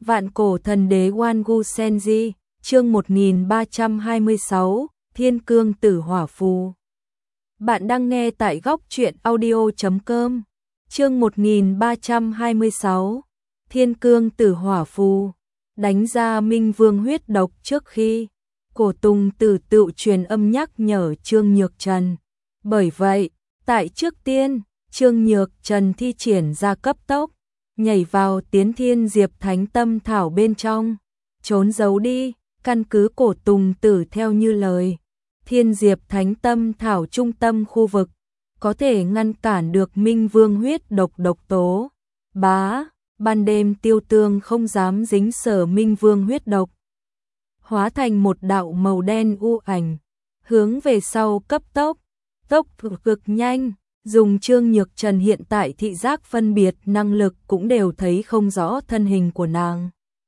Vạn cổ thần đế Wangu Senji, chương 1326, Thiên Cương Tử Hỏa Phù. Bạn đang nghe tại góc truyện audio.com. Chương 1326, Thiên Cương Tử Hỏa Phù. Đánh ra Minh Vương huyết độc trước khi Cổ Tùng Tử tự truyền âm nhắc nhở Trương Nhược Trần. Bởi vậy, tại trước tiên, Trương Nhược Trần thi triển ra cấp tốc, nhảy vào Tiến Thiên Diệp Thánh Tâm Thảo bên trong, trốn giấu đi. Căn cứ Cổ Tùng Tử theo như lời, Thiên Diệp Thánh Tâm Thảo trung tâm khu vực có thể ngăn cản được Minh Vương huyết độc độc tố. Ban đêm Tiêu Tương không dám dính sở Minh Vương huyết độc, hóa thành một đạo màu đen u ảnh, hướng về sau cấp tốc cực nhanh. Dùng Trương Nhược Trần hiện tại thị giác phân biệt năng lực cũng đều thấy không rõ thân hình của nàng.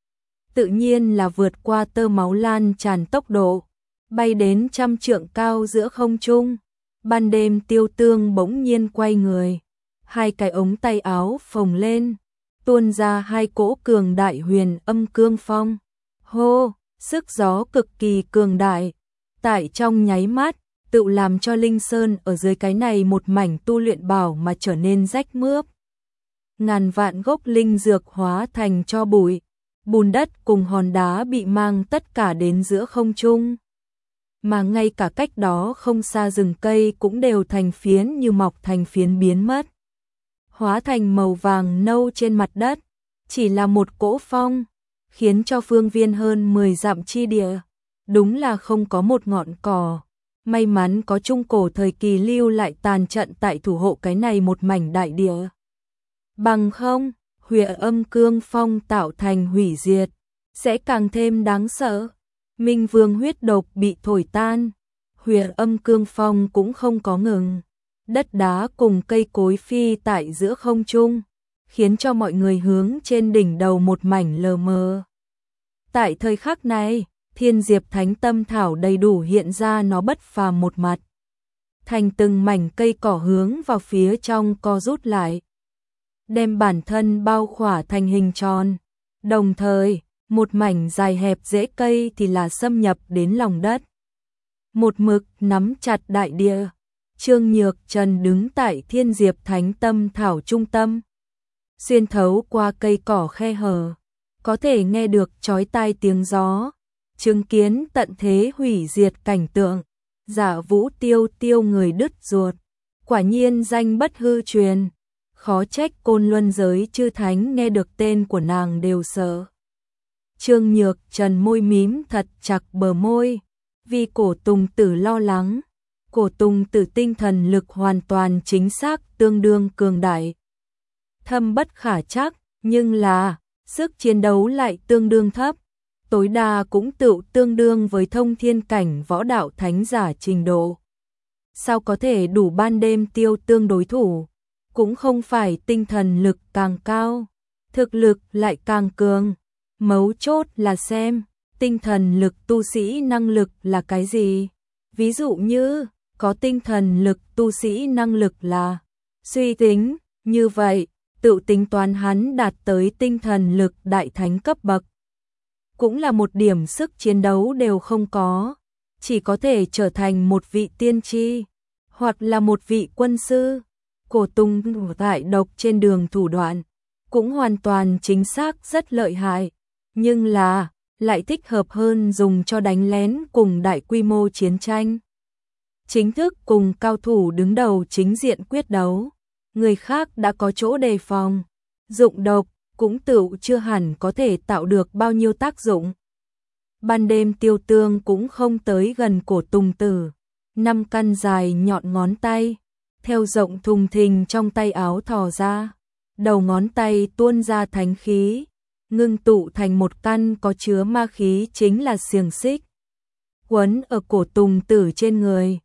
Tự nhiên là vượt qua tơ máu lan tràn tốc độ, bay đến 100 trượng cao giữa không trung. Ban đêm Tiêu Tương bỗng nhiên quay người, hai cái ống tay áo phồng lên, tuôn ra hai cỗ cường đại huyền âm cương phong. Hô, sức gió cực kỳ cường đại, tại trong nháy mắt tự làm cho Linh Sơn ở dưới cái này một mảnh tu luyện bảo mà trở nên rách mướp. Ngàn vạn gốc linh dược hóa thành tro bụi, bùn đất cùng hòn đá bị mang tất cả đến giữa không trung. Mà ngay cả cách đó không xa rừng cây cũng đều thành phiến như mọc thành phiến biến mất, hóa thành màu vàng nâu trên mặt đất. Chỉ là một cỗ phong, khiến cho phương viên hơn 10 dặm chi địa, đúng là không có một ngọn cỏ. May mắn có trung cổ thời kỳ lưu lại tàn trận tại thủ hộ cái này một mảnh đại địa. Bằng không, huyền âm cương phong tạo thành hủy diệt, sẽ càng thêm đáng sợ. Minh Vương huyết độc bị thổi tan, huyền âm cương phong cũng không có ngừng. Đất đá cùng cây cối phi tại giữa không trung, khiến cho mọi người hướng trên đỉnh đầu một mảnh lờ mờ. Tại thời khắc này, Thiên Diệp Thánh Tâm Thảo đầy đủ hiện ra nó bất phàm một mặt. Thành từng mảnh cây cỏ hướng vào phía trong co rút lại, đem bản thân bao khỏa thành hình tròn. Đồng thời, một mảnh dài hẹp rễ cây thì là xâm nhập đến lòng đất. Một mực nắm chặt đại địa, Trương Nhược Trần đứng tại Thiên Diệp Thánh Tâm Thảo trung tâm. Xuyên thấu qua cây cỏ khe hở, có thể nghe được chói tai tiếng gió, chứng kiến tận thế hủy diệt cảnh tượng. Dạ Vũ Tiêu người đứt ruột, quả nhiên danh bất hư truyền. Khó trách Côn Luân giới chư thánh nghe được tên của nàng đều sợ. Trương Nhược Trần môi mím thật chặt bờ môi, vì Cổ Tùng Tử lo lắng. Cổ Tùng Tử tinh thần lực hoàn toàn chính xác tương đương cường đại, thâm bất khả trắc, nhưng là sức chiến đấu lại tương đương thấp, tối đa cũng tự tương đương với thông thiên cảnh võ đạo thánh giả trình độ. Sao có thể đủ ban đêm Tiêu Tương đối thủ? Cũng không phải tinh thần lực càng cao, thực lực lại càng cường. Mấu chốt là xem tinh thần lực tu sĩ năng lực là cái gì. Ví dụ như có tinh thần lực tu sĩ năng lực là suy tính, như vậy tự tính toán hắn đạt tới tinh thần lực đại thánh cấp bậc, cũng là một điểm sức chiến đấu đều không có, chỉ có thể trở thành một vị tiên tri, hoặc là một vị quân sư. Cổ Tùng tại độc trên đường thủ đoạn, cũng hoàn toàn chính xác rất lợi hại, nhưng là lại thích hợp hơn dùng cho đánh lén cùng đại quy mô chiến tranh. Chính thức cùng cao thủ đứng đầu chính diện quyết đấu, người khác đã có chỗ đề phòng, dụng độc cũng tự chưa hẳn có thể tạo được bao nhiêu tác dụng. Ban đêm Tiêu Tương cũng không tới gần Cổ Tùng Tử, 5 căn dài nhọn ngón tay theo rộng thùng thình trong tay áo thò ra, đầu ngón tay tuôn ra thánh khí, ngưng tụ thành một căn có chứa ma khí chính là xiềng xích, quấn ở Cổ Tùng Tử trên người.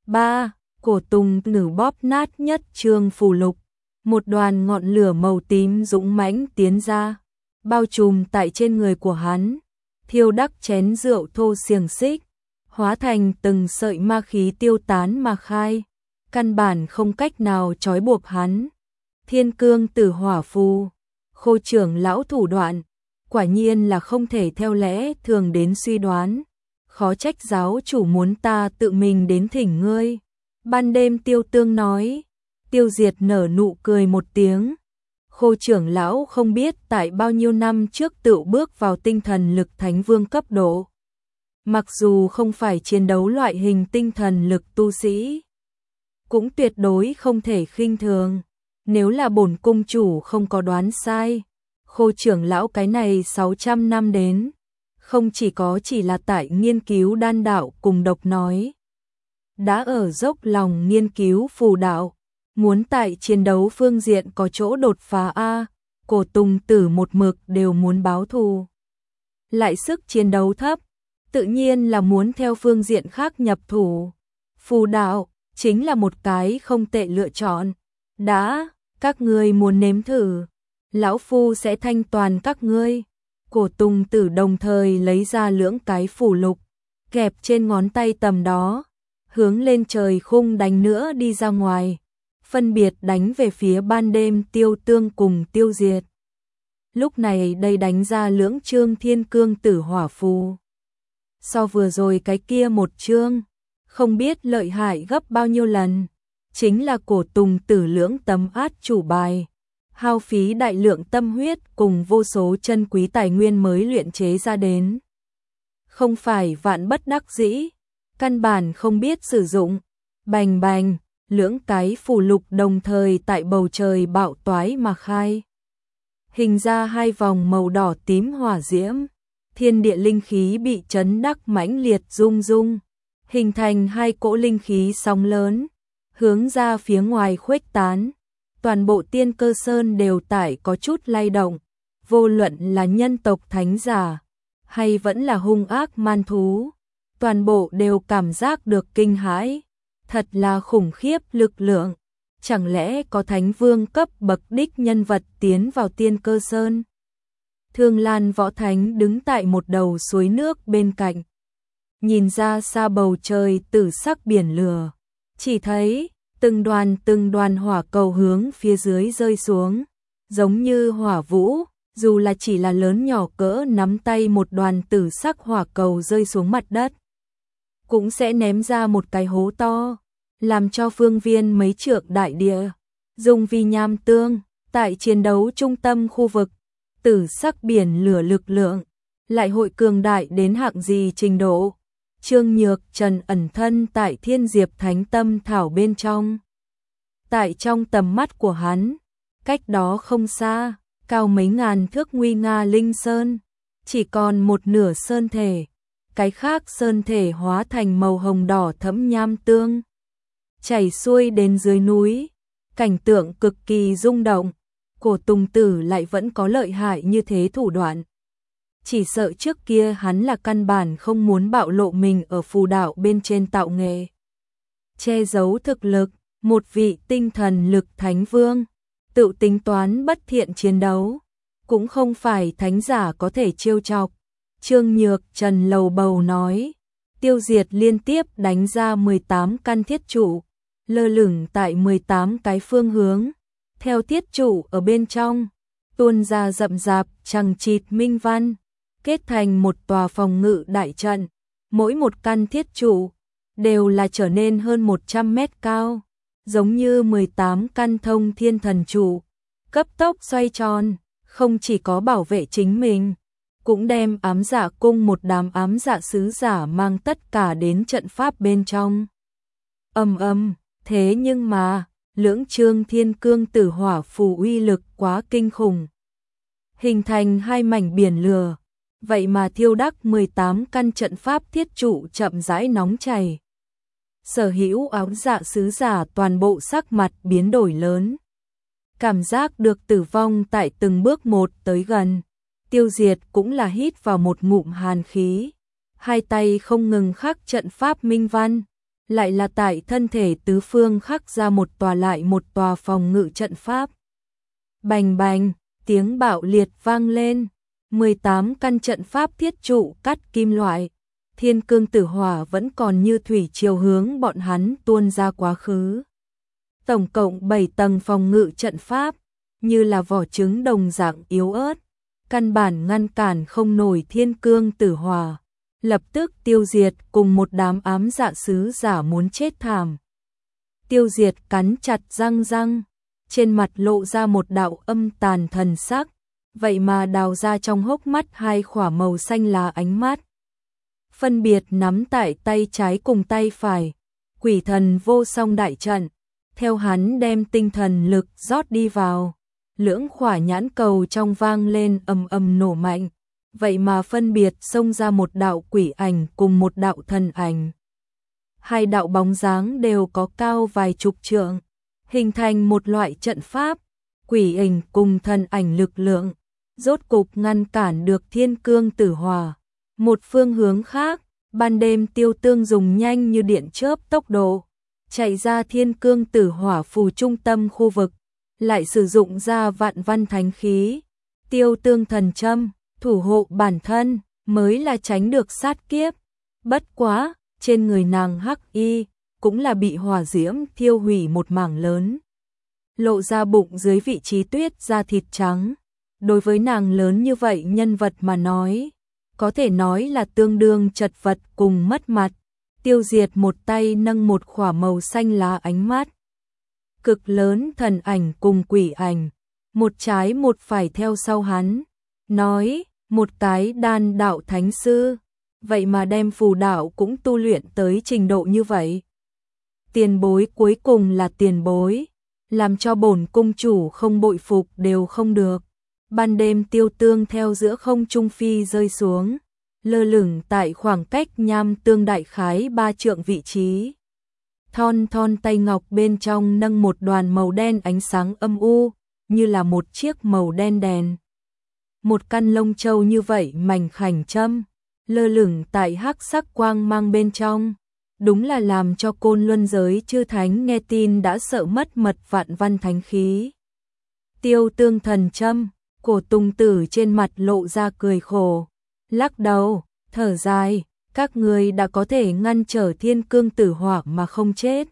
Cổ Tùng Tử bóp nát nhất trương phù lục, một đoàn ngọn lửa màu tím dũng mãnh tiến ra, bao trùm tại trên người của hắn, thiêu đắc chén rượu thô xiềng xích, hóa thành từng sợi ma khí tiêu tán mà khai, căn bản không cách nào trói buộc hắn. Thiên Cương Tử Hỏa Phù, Khô trưởng lão thủ đoạn, quả nhiên là không thể theo lẽ thường đến suy đoán. Khó trách giáo chủ muốn ta tự mình đến thỉnh ngươi. Ban đêm Tiêu Tương nói. Tiêu Diệt nở nụ cười một tiếng. Khô trưởng lão không biết tại bao nhiêu năm trước tự bước vào tinh thần lực thánh vương cấp độ. Mặc dù không phải chiến đấu loại hình tinh thần lực tu sĩ, cũng tuyệt đối không thể khinh thường. Nếu là bổn cung chủ không có đoán sai, Khô trưởng lão cái này 600 năm đến, không chỉ là tại nghiên cứu đan đạo cùng độc nói, đã ở dốc lòng nghiên cứu phù đạo, muốn tại chiến đấu phương diện có chỗ đột phá a. Cổ Tùng Tử một mực đều muốn báo thù, lại sức chiến đấu thấp, tự nhiên là muốn theo phương diện khác nhập thủ. Phù đạo chính là một cái không tệ lựa chọn. Đã, các ngươi muốn nếm thử, lão phu sẽ thanh toàn các ngươi. Cổ Tùng Tử đồng thời lấy ra lưỡng cái phù lục, kẹp trên ngón tay tầm đó, hướng lên trời khung đánh nữa đi ra ngoài, phân biệt đánh về phía ban đêm Tiêu Tương cùng Tiêu Diệt. Lúc này đây đánh ra lưỡng chương Thiên Cương Tử Hỏa phù. So vừa rồi cái kia một chương, không biết lợi hại gấp bao nhiêu lần, chính là Cổ Tùng Tử lưỡng tấm át chủ bài, hao phí đại lượng tâm huyết cùng vô số chân quý tài nguyên mới luyện chế ra đến. Không phải vạn bất đắc dĩ, căn bản không biết sử dụng. Bành bành, lưỡng cái phù lục đồng thời tại bầu trời bạo toái mà khai. Hình ra hai vòng màu đỏ tím hỏa diễm, thiên địa linh khí bị chấn đắc mãnh liệt rung rung, hình thành hai cỗ linh khí sóng lớn, hướng ra phía ngoài khuếch tán. Toàn bộ Tiên Cơ Sơn đều tại có chút lay động, vô luận là nhân tộc thánh giả, hay vẫn là hung ác man thú, toàn bộ đều cảm giác được kinh hãi, thật là khủng khiếp lực lượng. Chẳng lẽ có thánh vương cấp bậc đích nhân vật tiến vào Tiên Cơ Sơn? Thương Lan Võ Thánh đứng tại một đầu suối nước bên cạnh, nhìn ra xa bầu trời tử sắc biển lửa, chỉ thấy từng đoàn hỏa cầu hướng phía dưới rơi xuống, giống như hỏa vũ, dù là chỉ là lớn nhỏ cỡ nắm tay một đoàn tử sắc hỏa cầu rơi xuống mặt đất, cũng sẽ ném ra một cái hố to, làm cho phương viên mấy trượng đại địa dùng vi nham tương. Tại chiến đấu trung tâm khu vực, tử sắc biển lửa lực lượng lại hội cường đại đến hạng gì trình độ. Trương Nhược Trần ẩn thân tại Thiên Diệp Thánh Tâm Thảo bên trong. Tại trong tầm mắt của hắn, cách đó không xa, cao mấy ngàn thước nguy nga linh sơn, chỉ còn một nửa sơn thể, cái khác sơn thể hóa thành màu hồng đỏ thẫm nham tương, chảy xuôi đến dưới núi, cảnh tượng cực kỳ rung động. Cổ Tùng Tử lại vẫn có lợi hại như thế thủ đoạn. Chỉ sợ trước kia hắn là căn bản không muốn bạo lộ mình ở phù đạo bên trên tạo nghệ, che giấu thực lực. Một vị tinh thần lực thánh vương, tự tính toán bất thiện chiến đấu, cũng không phải thánh giả có thể trêu chọc. Trương Nhược Trần lầu bầu nói, Tiêu Diệt liên tiếp đánh ra 18 căn thiết trụ, lơ lửng tại 18 cái phương hướng, theo thiết trụ ở bên trong, tuôn ra rậm rạp chằng chịt minh văn, kết thành một tòa phòng ngự đại trận, mỗi một căn thiết trụ đều là trở nên hơn 100 mét cao, giống như 18 căn thông thiên thần trụ, cấp tốc xoay tròn, không chỉ có bảo vệ chính mình, cũng đem ám dạ cung một đám ám dạ sứ giả mang tất cả đến trận pháp bên trong. Thế nhưng mà, lưỡng chương Thiên Cương Tử Hỏa phù uy lực quá kinh khủng, hình thành hai mảnh biển lửa, vậy mà thiêu đắc 18 căn trận pháp thiết trụ chậm rãi nóng chảy. Sở hữu ám dạ sứ giả toàn bộ sắc mặt biến đổi lớn, cảm giác được tử vong tại từng bước một tới gần. Tiêu Diệt cũng là hít vào một ngụm hàn khí, hai tay không ngừng khắc trận pháp minh văn, lại là tại thân thể tứ phương khắc ra một tòa lại một tòa phòng ngự trận pháp. Bành bành, tiếng bạo liệt vang lên, 18 căn trận pháp thiết trụ cắt kim loại, Thiên Cương Tử Hỏa vẫn còn như thủy triều hướng bọn hắn tuôn ra quá khứ. Tổng cộng 7 tầng phòng ngự trận pháp, như là vỏ trứng đồng dạng yếu ớt, căn bản ngăn cản không nổi thiên cương tử hỏa, lập tức tiêu diệt cùng một đám ám dạ sứ giả muốn chết thảm. Tiêu diệt cắn chặt răng răng, trên mặt lộ ra một đạo âm tàn thần sắc, vậy mà đào ra trong hốc mắt hai khỏa màu xanh lá ánh mắt. Phân biệt nắm tại tay trái cùng tay phải, quỷ thần vô song đại trận, theo hắn đem tinh thần lực rót đi vào, lưỡng khỏa nhãn cầu trong vang lên ầm ầm nổ mạnh, vậy mà phân biệt xông ra một đạo quỷ ảnh cùng một đạo thần ảnh. Hai đạo bóng dáng đều có cao vài chục trượng, hình thành một loại trận pháp, quỷ ảnh cùng thần ảnh lực lượng, rốt cục ngăn cản được thiên cương tử hỏa. Một phương hướng khác, ban đêm Tiêu Tương dùng nhanh như điện chớp tốc độ, chạy ra thiên cương tử hỏa phù trung tâm khu vực, lại sử dụng ra vạn văn thánh khí, Tiêu Tương thần châm, thủ hộ bản thân, mới là tránh được sát kiếp. Bất quá, trên người nàng hắc y, cũng là bị hỏa diễm thiêu hủy một mảng lớn. Lộ ra bụng dưới vị trí tuyết da thịt trắng. Đối với nàng lớn như vậy nhân vật mà nói, có thể nói là tương đương chật vật cùng mất mặt. Tiêu diệt một tay nâng một khỏa màu xanh lá ánh mắt. Cực lớn thần ảnh cùng quỷ ảnh, một trái một phải theo sau hắn. Nói, một cái đan đạo thánh sư, vậy mà đem phù đạo cũng tu luyện tới trình độ như vậy. Tiền bối cuối cùng là tiền bối, làm cho bổn cung chủ không bội phục đều không được. Ban đêm Tiêu Tương theo giữa không trung phi rơi xuống, lơ lửng tại khoảng cách nham tương đại khái 3 trượng vị trí. Thon thon tay ngọc bên trong nâng một đoàn màu đen ánh sáng âm u, như là một chiếc màu đen đèn. Một căn lông châu như vậy mảnh khảnh châm, lơ lửng tại hắc sắc quang mang bên trong. Đúng là làm cho Côn Luân giới chư thánh nghe tin đã sợ mất mật vạn văn thánh khí. Tiêu Tương thần châm, Cổ Tùng Tử trên mặt lộ ra cười khổ, lắc đầu, thở dài, các ngươi đã có thể ngăn trở thiên cương tử hỏa mà không chết.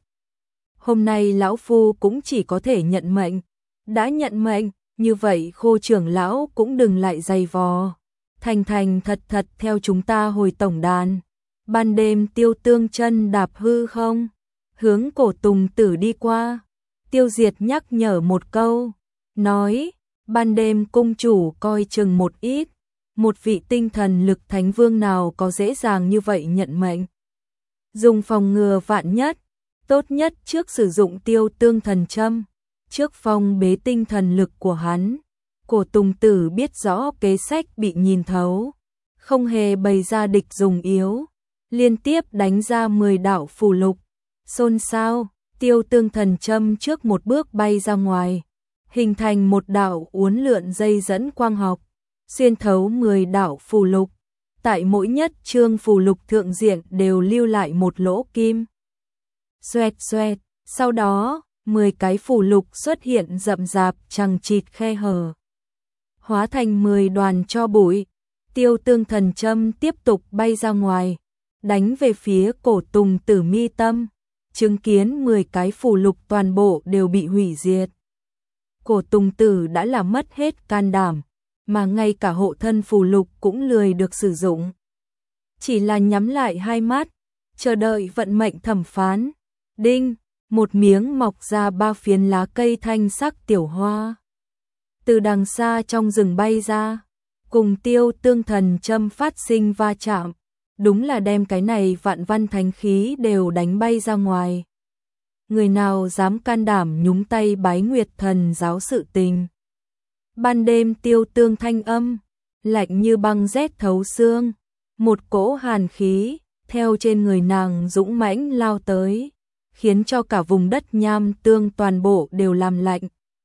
Hôm nay lão phu cũng chỉ có thể nhận mệnh, đã nhận mệnh, như vậy Khô trưởng lão cũng đừng lại dày vò, thành thành thật thật theo chúng ta hồi tổng đàn. Ban đêm Tiêu Tương chân đạp hư không, hướng Cổ Tùng Tử đi qua. Tiêu Diệt nhắc nhở một câu, nói, ban đêm cung chủ coi chừng một ít, một vị tinh thần lực thánh vương nào có dễ dàng như vậy nhận mệnh. Dùng phòng ngừa vạn nhất, tốt nhất trước sử dụng Tiêu Tương thần châm, trước phong bế tinh thần lực của hắn. Cổ Tùng Tử biết rõ kế sách bị nhìn thấu, không hề bày ra địch dùng yếu, liên tiếp đánh ra 10 đạo phù lục. Xôn xao, Tiêu Tương thần châm trước một bước bay ra ngoài, hình thành một đạo uốn lượn dây dẫn quang học, xuyên thấu 10 đạo phù lục. Tại mỗi nhất chương phù lục thượng diện đều lưu lại một lỗ kim. Xoẹt xoẹt, sau đó, 10 cái phù lục xuất hiện rậm rạp chằng chịt khe hở, hóa thành 10 đoàn tro bụi. Tiêu Tương thần châm tiếp tục bay ra ngoài, đánh về phía Cổ Tùng Tử mi tâm, chứng kiến 10 cái phù lục toàn bộ đều bị hủy diệt. Cổ Tùng Tử đã làm mất hết can đảm, mà ngay cả hộ thân phù lục cũng lười được sử dụng. Chỉ là nhắm lại hai mắt, chờ đợi vận mệnh thẩm phán. Đinh, một miếng mọc ra 3 phiến lá cây thanh sắc tiểu hoa. Từ đằng xa trong rừng bay ra, cùng Tiêu Tương thần châm phát sinh va chạm. Đúng là đem cái này vạn văn thánh khí đều đánh bay ra ngoài. Người nào dám can đảm nhúng tay Bái Nguyệt thần giáo sự tình. Ban đêm Tiêu Tương thanh âm, lạnh như băng rét thấu xương. Một cỗ hàn khí, theo trên người nàng dũng mãnh lao tới, khiến cho cả vùng đất nham tương toàn bộ đều làm lạnh,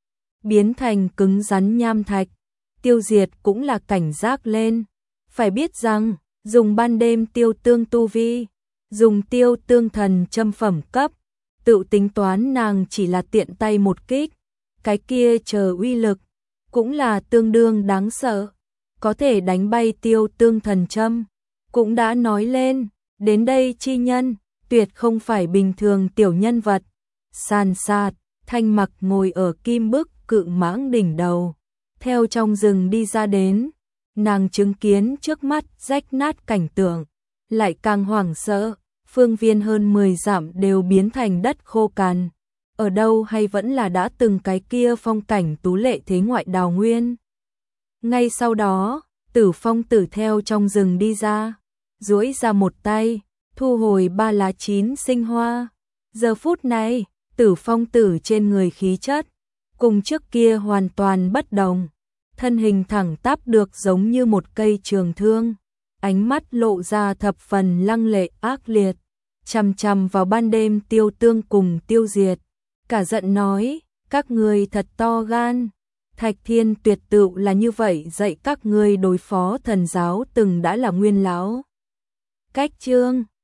biến thành cứng rắn nham thạch. Tiêu Diệt cũng là cảnh giác lên, phải biết rằng, dùng ban đêm Tiêu Tương tu vi, dùng Tiêu Tương thần châm phẩm cấp, tự tính toán nàng chỉ là tiện tay một kích, cái kia chờ uy lực, cũng là tương đương đáng sợ, có thể đánh bay Tiêu Tương thần châm. Cũng đã nói lên, đến đây chi nhân, tuyệt không phải bình thường tiểu nhân vật. Sàn sạt, Thanh Mặc ngồi ở kim bức cự mãng đỉnh đầu, theo trong rừng đi ra đến, nàng chứng kiến trước mắt rách nát cảnh tượng, lại càng hoảng sợ, phương viên hơn 10 dặm đều biến thành đất khô cằn. Ở đâu hay vẫn là đã từng cái kia phong cảnh tú lệ thế ngoại đào nguyên. Ngay sau đó, Tử Phong Tử theo trong rừng đi ra, duỗi ra một tay, thu hồi 3 lá chín sinh hoa. Giờ phút này, Tử Phong Tử trên người khí chất, cùng trước kia hoàn toàn bất đồng, thân hình thẳng tắp được giống như một cây trường thương, ánh mắt lộ ra thập phần lăng lệ ác liệt, chằm chằm vào ban đêm Tiêu Tương cùng Tiêu Diệt, cả giận nói, các ngươi thật to gan. Thạch Thiên Tuyệt Tựu là như vậy dạy các ngươi đối phó thần giáo từng đã là nguyên lão. Cách chương